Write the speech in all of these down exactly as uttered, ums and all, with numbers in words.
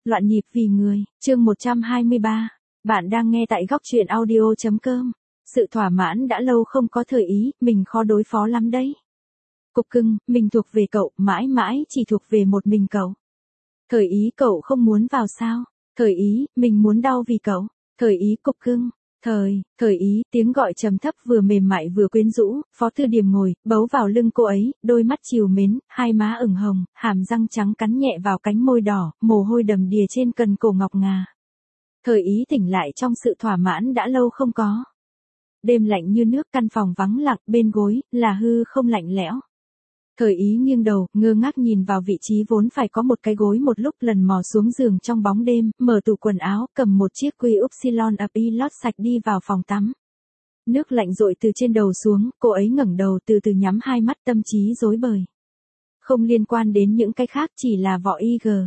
Loạn nhịp vì người, chương một trăm hai mươi ba. Bạn đang nghe tại góc truyện audio.com. Sự thỏa mãn đã lâu không có thời ý, mình khó đối phó lắm đấy. Cục cưng, mình thuộc về cậu, mãi mãi chỉ thuộc về một mình cậu. Thời ý cậu không muốn vào sao? Thời ý, mình muốn đau vì cậu. Thời ý cục cưng. Thời, thời ý, tiếng gọi trầm thấp vừa mềm mại vừa quyến rũ, Phó Thư Điềm ngồi, bấu vào lưng cô ấy, đôi mắt trìu mến, hai má ửng hồng, hàm răng trắng cắn nhẹ vào cánh môi đỏ, mồ hôi đầm đìa trên cần cổ ngọc ngà. Thời ý tỉnh lại trong sự thỏa mãn đã lâu không có. Đêm lạnh như nước, căn phòng vắng lặng, bên gối, là hư không lạnh lẽo. Thời ý nghiêng đầu, ngơ ngác nhìn vào vị trí vốn phải có một cái gối một lúc, lần mò xuống giường trong bóng đêm, mở tủ quần áo, cầm một chiếc quy upsilon ập y lót sạch đi vào phòng tắm. Nước lạnh dội từ trên đầu xuống, cô ấy ngẩng đầu từ từ nhắm hai mắt, tâm trí rối bời. Không liên quan đến những cái khác, chỉ là vỏ i giê.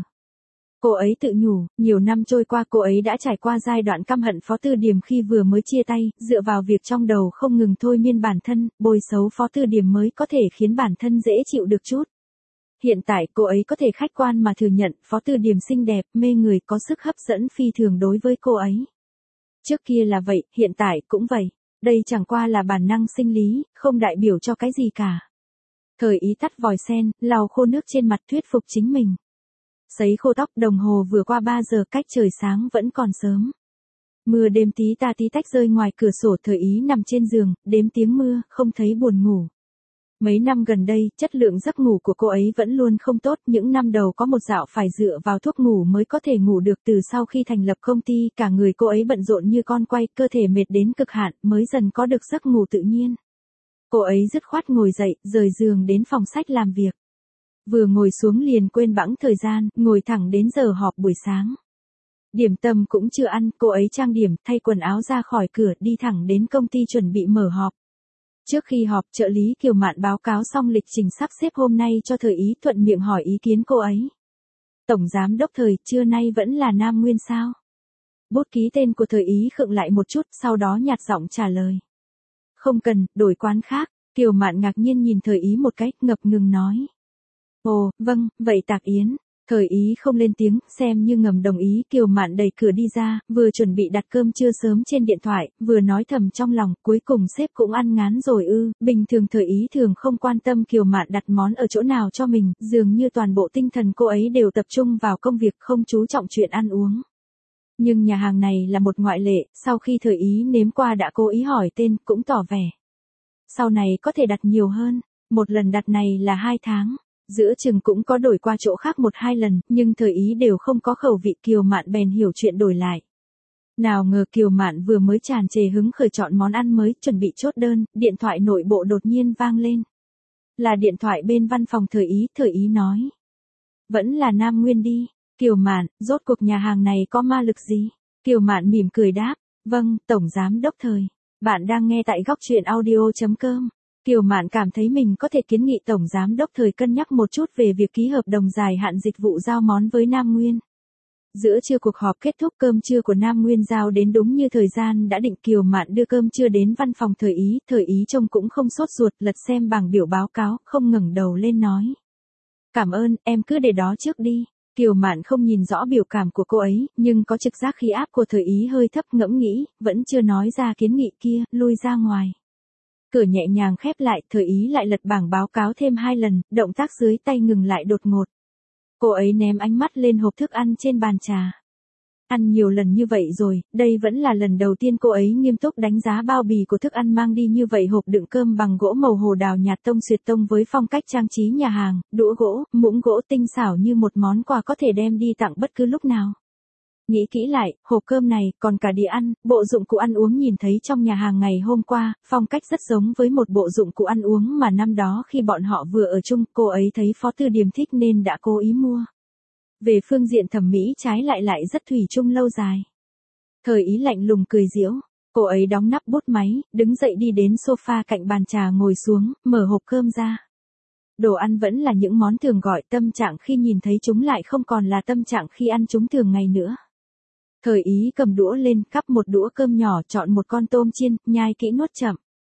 Cô ấy tự nhủ, nhiều năm trôi qua cô ấy đã trải qua giai đoạn căm hận Phó Thư Điềm khi vừa mới chia tay, dựa vào việc trong đầu không ngừng thôi miên bản thân, bôi xấu Phó Thư Điềm mới có thể khiến bản thân dễ chịu được chút. Hiện tại cô ấy có thể khách quan mà thừa nhận Phó Thư Điềm xinh đẹp, mê người, có sức hấp dẫn phi thường đối với cô ấy. Trước kia là vậy, hiện tại cũng vậy. Đây chẳng qua là bản năng sinh lý, không đại biểu cho cái gì cả. Thời ý tắt vòi sen, lau khô nước trên mặt, thuyết phục chính mình. Sấy khô tóc, đồng hồ vừa qua ba giờ, cách trời sáng vẫn còn sớm. Mưa đêm tí ta tí tách rơi ngoài cửa sổ, thời ý nằm trên giường, đếm tiếng mưa, không thấy buồn ngủ. Mấy năm gần đây, chất lượng giấc ngủ của cô ấy vẫn luôn không tốt, những năm đầu có một dạo phải dựa vào thuốc ngủ mới có thể ngủ được, từ sau khi thành lập công ty, cả người cô ấy bận rộn như con quay, cơ thể mệt đến cực hạn, mới dần có được giấc ngủ tự nhiên. Cô ấy dứt khoát ngồi dậy, rời giường đến phòng sách làm việc. Vừa ngồi xuống liền quên bẵng thời gian, ngồi thẳng đến giờ họp buổi sáng. Điểm tâm cũng chưa ăn, cô ấy trang điểm, thay quần áo ra khỏi cửa, đi thẳng đến công ty chuẩn bị mở họp. Trước khi họp, trợ lý Kiều Mạn báo cáo xong lịch trình sắp xếp hôm nay cho Thời ý, thuận miệng hỏi ý kiến cô ấy. Tổng giám đốc Thời, trưa nay vẫn là Nam Nguyên sao? Bút ký tên của Thời ý khựng lại một chút, sau đó nhạt giọng trả lời. Không cần, đổi quán khác. Kiều Mạn ngạc nhiên nhìn Thời ý một cái, ngập ngừng nói. Ồ, vâng, vậy Tạc Yến. Thời ý không lên tiếng, xem như ngầm đồng ý. Kiều Mạn đẩy cửa đi ra, vừa chuẩn bị đặt cơm trưa sớm trên điện thoại, vừa nói thầm trong lòng, cuối cùng sếp cũng ăn ngán rồi ư. Bình thường Thời ý thường không quan tâm Kiều Mạn đặt món ở chỗ nào cho mình, dường như toàn bộ tinh thần cô ấy đều tập trung vào công việc, không chú trọng chuyện ăn uống. Nhưng nhà hàng này là một ngoại lệ, sau khi Thời ý nếm qua đã cố ý hỏi tên, cũng tỏ vẻ. Sau này có thể đặt nhiều hơn, một lần đặt này là hai tháng. Giữa chừng cũng có đổi qua chỗ khác một hai lần, nhưng Thời ý đều không có khẩu vị. Kiều Mạn bèn hiểu chuyện đổi lại. Nào ngờ Kiều Mạn vừa mới tràn trề hứng khởi chọn món ăn mới, chuẩn bị chốt đơn, điện thoại nội bộ đột nhiên vang lên. Là điện thoại bên văn phòng Thời ý, Thời ý nói. Vẫn là Nam Nguyên đi. Kiều Mạn, rốt cuộc nhà hàng này có ma lực gì? Kiều Mạn mỉm cười đáp, vâng, Tổng Giám Đốc Thời. Bạn đang nghe tại góc truyện audio.com. Kiều Mạn cảm thấy mình có thể kiến nghị Tổng Giám Đốc Thời cân nhắc một chút về việc ký hợp đồng dài hạn dịch vụ giao món với Nam Nguyên. Giữa trưa cuộc họp kết thúc, cơm trưa của Nam Nguyên giao đến đúng như thời gian đã định. Kiều Mạn đưa cơm trưa đến văn phòng Thời ý, Thời ý trông cũng không sốt ruột, lật xem bảng biểu báo cáo, không ngẩng đầu lên nói. Cảm ơn, em cứ để đó trước đi. Kiều Mạn không nhìn rõ biểu cảm của cô ấy, nhưng có trực giác khí áp của Thời ý hơi thấp, ngẫm nghĩ, vẫn chưa nói ra kiến nghị kia, lui ra ngoài. Cửa nhẹ nhàng khép lại, Thời ý lại lật bảng báo cáo thêm hai lần, động tác dưới tay ngừng lại đột ngột. Cô ấy ném ánh mắt lên hộp thức ăn trên bàn trà. Ăn nhiều lần như vậy rồi, đây vẫn là lần đầu tiên cô ấy nghiêm túc đánh giá bao bì của thức ăn mang đi như vậy. Hộp đựng cơm bằng gỗ màu hồ đào nhạt tông xuyệt tông với phong cách trang trí nhà hàng, đũa gỗ, muỗng gỗ tinh xảo như một món quà có thể đem đi tặng bất cứ lúc nào. Nghĩ kỹ lại, hộp cơm này, còn cả đĩa ăn, bộ dụng cụ ăn uống nhìn thấy trong nhà hàng ngày hôm qua, phong cách rất giống với một bộ dụng cụ ăn uống mà năm đó khi bọn họ vừa ở chung, cô ấy thấy Phó Thư Điềm thích nên đã cố ý mua. Về phương diện thẩm mỹ trái lại lại rất thủy chung lâu dài. Thời ý lạnh lùng cười giễu, cô ấy đóng nắp bút máy, đứng dậy đi đến sofa cạnh bàn trà ngồi xuống, mở hộp cơm ra. Đồ ăn vẫn là những món thường gọi, tâm trạng khi nhìn thấy chúng lại không còn là tâm trạng khi ăn chúng thường ngày nữa. Thời ý cầm đũa lên, cắp một đũa cơm nhỏ, chọn một con tôm chiên, nhai kỹ nuốt chậm.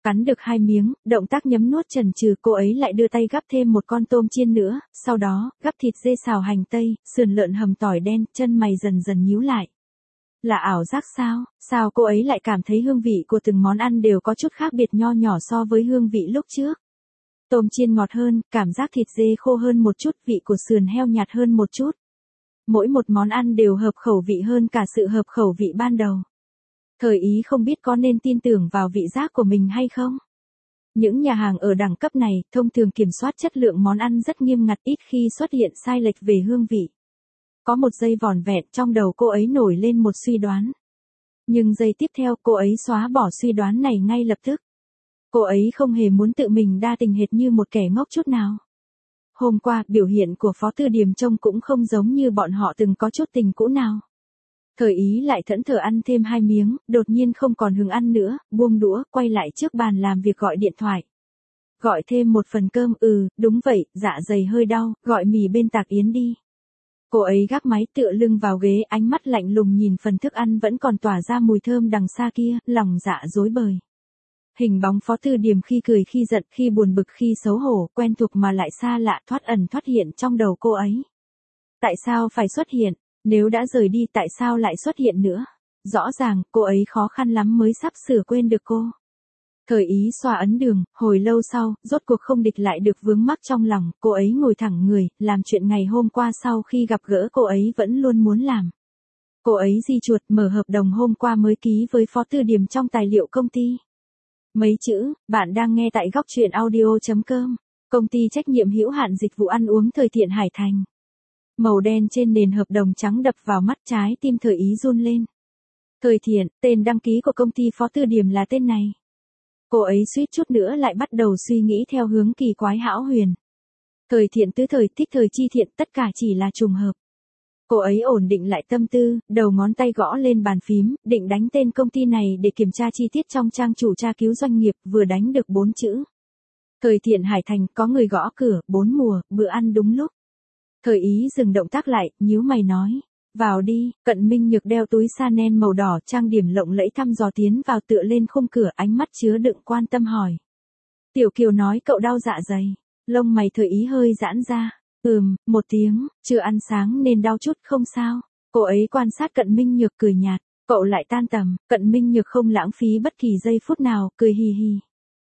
Cắn được hai miếng, động tác nhấm nuốt chần chừ, cô ấy lại đưa tay gắp thêm một con tôm chiên nữa, sau đó, gắp thịt dê xào hành tây, sườn lợn hầm tỏi đen, chân mày dần dần nhíu lại. Là ảo giác sao? Sao cô ấy lại cảm thấy hương vị của từng món ăn đều có chút khác biệt nho nhỏ so với hương vị lúc trước? Tôm chiên ngọt hơn, cảm giác thịt dê khô hơn một chút, vị của sườn heo nhạt hơn một chút. Mỗi một món ăn đều hợp khẩu vị hơn cả sự hợp khẩu vị ban đầu. Thời Ý không biết có nên tin tưởng vào vị giác của mình hay không? Những nhà hàng ở đẳng cấp này thông thường kiểm soát chất lượng món ăn rất nghiêm ngặt, ít khi xuất hiện sai lệch về hương vị. Có một giây vỏn vẹn trong đầu cô ấy nổi lên một suy đoán. Nhưng giây tiếp theo cô ấy xóa bỏ suy đoán này ngay lập tức. Cô ấy không hề muốn tự mình đa tình hệt như một kẻ ngốc chút nào. Hôm qua, biểu hiện của Phó Tư Điềm trông cũng không giống như bọn họ từng có chút tình cũ nào. Thời Ý lại thẫn thờ ăn thêm hai miếng, đột nhiên không còn hứng ăn nữa, buông đũa, quay lại trước bàn làm việc gọi điện thoại. Gọi thêm một phần cơm, ừ, đúng vậy, dạ dày hơi đau, gọi mì bên Tạc Yến đi. Cô ấy gác máy tựa lưng vào ghế, ánh mắt lạnh lùng nhìn phần thức ăn vẫn còn tỏa ra mùi thơm đằng xa kia, lòng dạ rối bời. Hình bóng Phó Tư Điềm khi cười khi giận, khi buồn bực khi xấu hổ, quen thuộc mà lại xa lạ, thoát ẩn thoát hiện trong đầu cô ấy. Tại sao phải xuất hiện? Nếu đã rời đi tại sao lại xuất hiện nữa? Rõ ràng, cô ấy khó khăn lắm mới sắp sửa quên được cô. Thời Ý xoa ấn đường, hồi lâu sau, rốt cuộc không địch lại được vướng mắc trong lòng, cô ấy ngồi thẳng người, làm chuyện ngày hôm qua sau khi gặp gỡ cô ấy vẫn luôn muốn làm. Cô ấy di chuột mở hợp đồng hôm qua mới ký với Phó Tư Điềm trong tài liệu công ty. Mấy chữ, bạn đang nghe tại góc truyện audio chấm com, công ty trách nhiệm hữu hạn dịch vụ ăn uống Thời Thiện Hải Thành. Màu đen trên nền hợp đồng trắng đập vào mắt, trái tim Thời Ý run lên. Thời Thiện, tên đăng ký của công ty Phó Tư Điềm là tên này. Cô ấy suýt chút nữa lại bắt đầu suy nghĩ theo hướng kỳ quái hão huyền. Thời Thiện tứ thời thích thời chi thiện, tất cả chỉ là trùng hợp. Cô ấy ổn định lại tâm tư, đầu ngón tay gõ lên bàn phím, định đánh tên công ty này để kiểm tra chi tiết trong trang chủ tra cứu doanh nghiệp, vừa đánh được bốn chữ. Thời Thiện Hải Thành, có người gõ cửa, bốn mùa, bữa ăn đúng lúc. Thời Ý dừng động tác lại, nhíu mày nói. Vào đi. Cận Minh Nhược đeo túi Chanel màu đỏ, trang điểm lộng lẫy thăm dò tiến vào tựa lên khung cửa, ánh mắt chứa đựng quan tâm hỏi. Tiểu Kiều nói cậu đau dạ dày. Lông mày Thời Ý hơi giãn ra. Ừm, một tiếng, chưa ăn sáng nên đau chút, không sao. Cô ấy quan sát Cận Minh Nhược cười nhạt. Cậu lại tan tầm. Cận Minh Nhược không lãng phí bất kỳ giây phút nào, cười hì hì.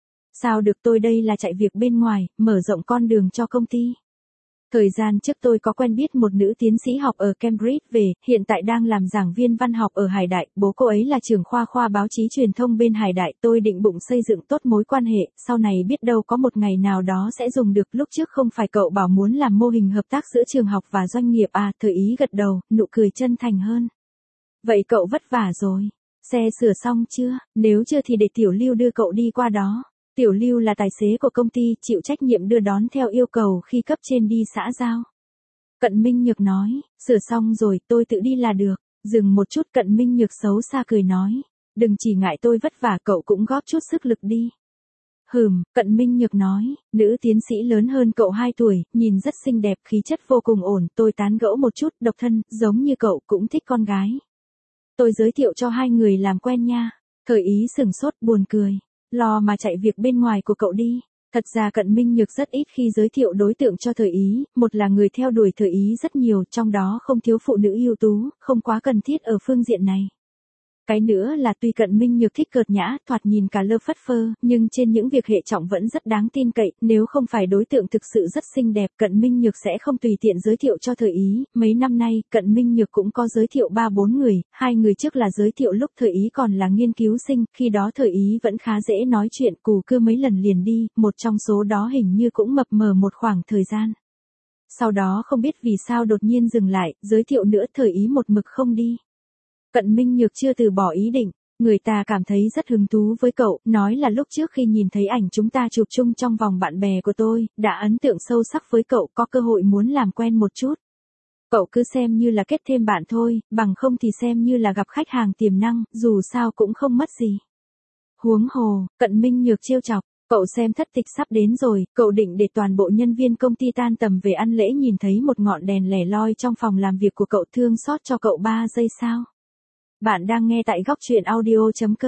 Sao được, tôi đây là chạy việc bên ngoài, mở rộng con đường cho công ty. Thời gian trước tôi có quen biết một nữ tiến sĩ học ở Cambridge về, hiện tại đang làm giảng viên văn học ở Hải Đại, bố cô ấy là trưởng khoa khoa báo chí truyền thông bên Hải Đại, tôi định bụng xây dựng tốt mối quan hệ, sau này biết đâu có một ngày nào đó sẽ dùng được, lúc trước không phải cậu bảo muốn làm mô hình hợp tác giữa trường học và doanh nghiệp à? Thời Ý gật đầu, nụ cười chân thành hơn. Vậy cậu vất vả rồi. Xe sửa xong chưa? Nếu chưa thì để Tiểu Lưu đưa cậu đi qua đó. Tiểu Lưu là tài xế của công ty, chịu trách nhiệm đưa đón theo yêu cầu khi cấp trên đi xã giao. Cận Minh Nhược nói, sửa xong rồi, tôi tự đi là được. Dừng một chút, Cận Minh Nhược xấu xa cười nói, đừng chỉ ngại tôi vất vả, cậu cũng góp chút sức lực đi. Hừm, Cận Minh Nhược nói, nữ tiến sĩ lớn hơn cậu hai tuổi, nhìn rất xinh đẹp, khí chất vô cùng ổn, tôi tán gẫu một chút, độc thân, giống như cậu cũng thích con gái. Tôi giới thiệu cho hai người làm quen nha. Thời Ý sửng sốt, buồn cười. Lo mà chạy việc bên ngoài của cậu đi. Thật ra Cận Minh Nhược rất ít khi giới thiệu đối tượng cho Thời Ý, một là người theo đuổi Thời Ý rất nhiều, trong đó không thiếu phụ nữ ưu tú, không quá cần thiết ở phương diện này. Cái nữa là tuy Cận Minh Nhược thích cợt nhã, thoạt nhìn cả lơ phất phơ, nhưng trên những việc hệ trọng vẫn rất đáng tin cậy, nếu không phải đối tượng thực sự rất xinh đẹp, Cận Minh Nhược sẽ không tùy tiện giới thiệu cho Thời Ý. Mấy năm nay, Cận Minh Nhược cũng có giới thiệu ba bốn người, hai người trước là giới thiệu lúc Thời Ý còn là nghiên cứu sinh, khi đó Thời Ý vẫn khá dễ nói chuyện, cù cưa mấy lần liền đi, một trong số đó hình như cũng mập mờ một khoảng thời gian. Sau đó không biết vì sao đột nhiên dừng lại, giới thiệu nữa Thời Ý một mực không đi. Cận Minh Nhược chưa từ bỏ ý định, người ta cảm thấy rất hứng thú với cậu, nói là lúc trước khi nhìn thấy ảnh chúng ta chụp chung trong vòng bạn bè của tôi, đã ấn tượng sâu sắc với cậu, có cơ hội muốn làm quen một chút. Cậu cứ xem như là kết thêm bạn thôi, bằng không thì xem như là gặp khách hàng tiềm năng, dù sao cũng không mất gì. Huống hồ, Cận Minh Nhược trêu chọc, cậu xem thất tịch sắp đến rồi, cậu định để toàn bộ nhân viên công ty tan tầm về ăn lễ nhìn thấy một ngọn đèn lẻ loi trong phòng làm việc của cậu thương xót cho cậu ba giây sao? Bạn đang nghe tại góc truyện audio chấm com.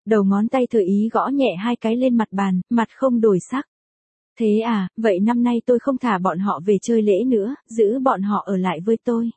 Đầu ngón tay Thời Ý gõ nhẹ hai cái lên mặt bàn, mặt không đổi sắc. Thế à, vậy năm nay tôi không thả bọn họ về chơi lễ nữa, giữ bọn họ ở lại với tôi.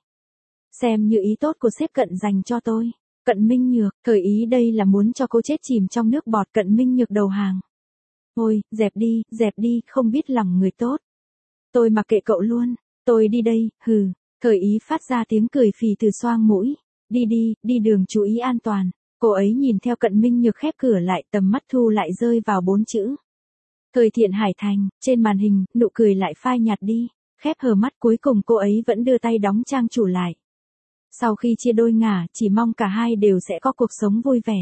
Xem như ý tốt của sếp Cận dành cho tôi. Cận Minh Nhược, Thời Ý đây là muốn cho cô chết chìm trong nước bọt. Cận Minh Nhược đầu hàng. Thôi, dẹp đi, dẹp đi, không biết lòng người tốt. Tôi mặc kệ cậu luôn, tôi đi đây, hừ. Thời Ý phát ra tiếng cười phì từ xoang mũi. Đi đi, đi đường chú ý an toàn. Cô ấy nhìn theo Cận Minh Nhược khép cửa lại, tầm mắt thu lại rơi vào bốn chữ. Thời Thiện Hải Thành, trên màn hình, nụ cười lại phai nhạt đi. Khép hờ mắt, cuối cùng cô ấy vẫn đưa tay đóng trang chủ lại. Sau khi chia đôi ngả, chỉ mong cả hai đều sẽ có cuộc sống vui vẻ.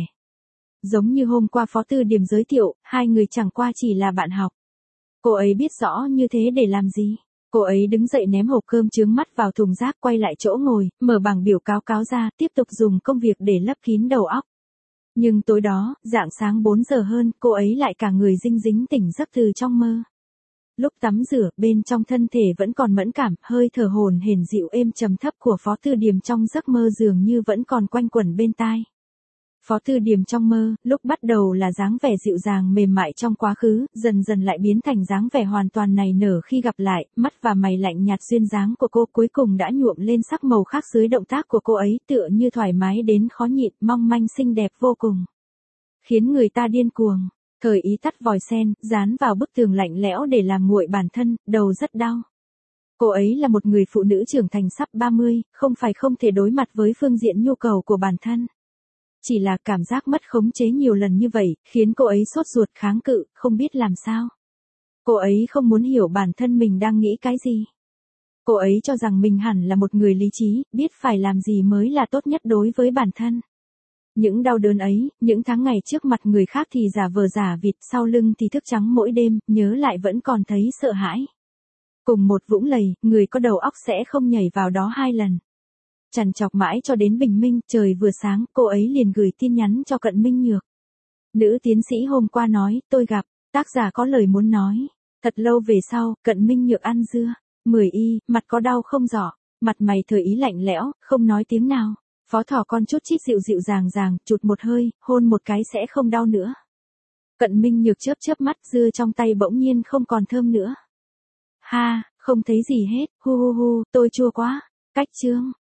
Giống như hôm qua Phó Tư Điềm giới thiệu, hai người chẳng qua chỉ là bạn học. Cô ấy biết rõ như thế để làm gì. Cô ấy đứng dậy ném hộp cơm chướng mắt vào thùng rác, quay lại chỗ ngồi, mở bảng biểu cáo cáo ra, tiếp tục dùng công việc để lấp kín đầu óc. Nhưng tối đó, rạng sáng bốn giờ hơn, cô ấy lại cả người dinh dính tỉnh giấc từ trong mơ. Lúc tắm rửa, bên trong thân thể vẫn còn mẫn cảm, hơi thở hồn hển dịu êm trầm thấp của Phó Tư Điềm trong giấc mơ dường như vẫn còn quanh quẩn bên tai. Phó Tư Điềm trong mơ, lúc bắt đầu là dáng vẻ dịu dàng mềm mại trong quá khứ, dần dần lại biến thành dáng vẻ hoàn toàn nảy nở khi gặp lại, mắt và mày lạnh nhạt duyên dáng của cô cuối cùng đã nhuộm lên sắc màu khác dưới động tác của cô ấy, tựa như thoải mái đến khó nhịn, mong manh xinh đẹp vô cùng. Khiến người ta điên cuồng. Thời Ý tắt vòi sen, dán vào bức tường lạnh lẽo để làm nguội bản thân, đầu rất đau. Cô ấy là một người phụ nữ trưởng thành sắp ba mươi, không phải không thể đối mặt với phương diện nhu cầu của bản thân. Chỉ là cảm giác mất khống chế nhiều lần như vậy, khiến cô ấy sốt ruột kháng cự, không biết làm sao. Cô ấy không muốn hiểu bản thân mình đang nghĩ cái gì. Cô ấy cho rằng mình hẳn là một người lý trí, biết phải làm gì mới là tốt nhất đối với bản thân. Những đau đớn ấy, những tháng ngày trước mặt người khác thì giả vờ giả vịt, sau lưng thì thức trắng mỗi đêm, nhớ lại vẫn còn thấy sợ hãi. Cùng một vũng lầy, người có đầu óc sẽ không nhảy vào đó hai lần. Trằn trọc mãi cho đến bình minh, trời vừa sáng, cô ấy liền gửi tin nhắn cho Cận Minh Nhược. Nữ tiến sĩ hôm qua nói, tôi gặp, tác giả có lời muốn nói. Thật lâu về sau, Cận Minh Nhược ăn dưa. mười y, mặt có đau không rõ, mặt mày Thời Ý lạnh lẽo, không nói tiếng nào. Phó Thỏ Con chút chít dịu dịu dàng dàng, chụt một hơi, hôn một cái sẽ không đau nữa. Cận Minh Nhược chớp chớp mắt, dưa trong tay bỗng nhiên không còn thơm nữa. Ha, không thấy gì hết, hu hu hu, tôi chua quá. Cách chương.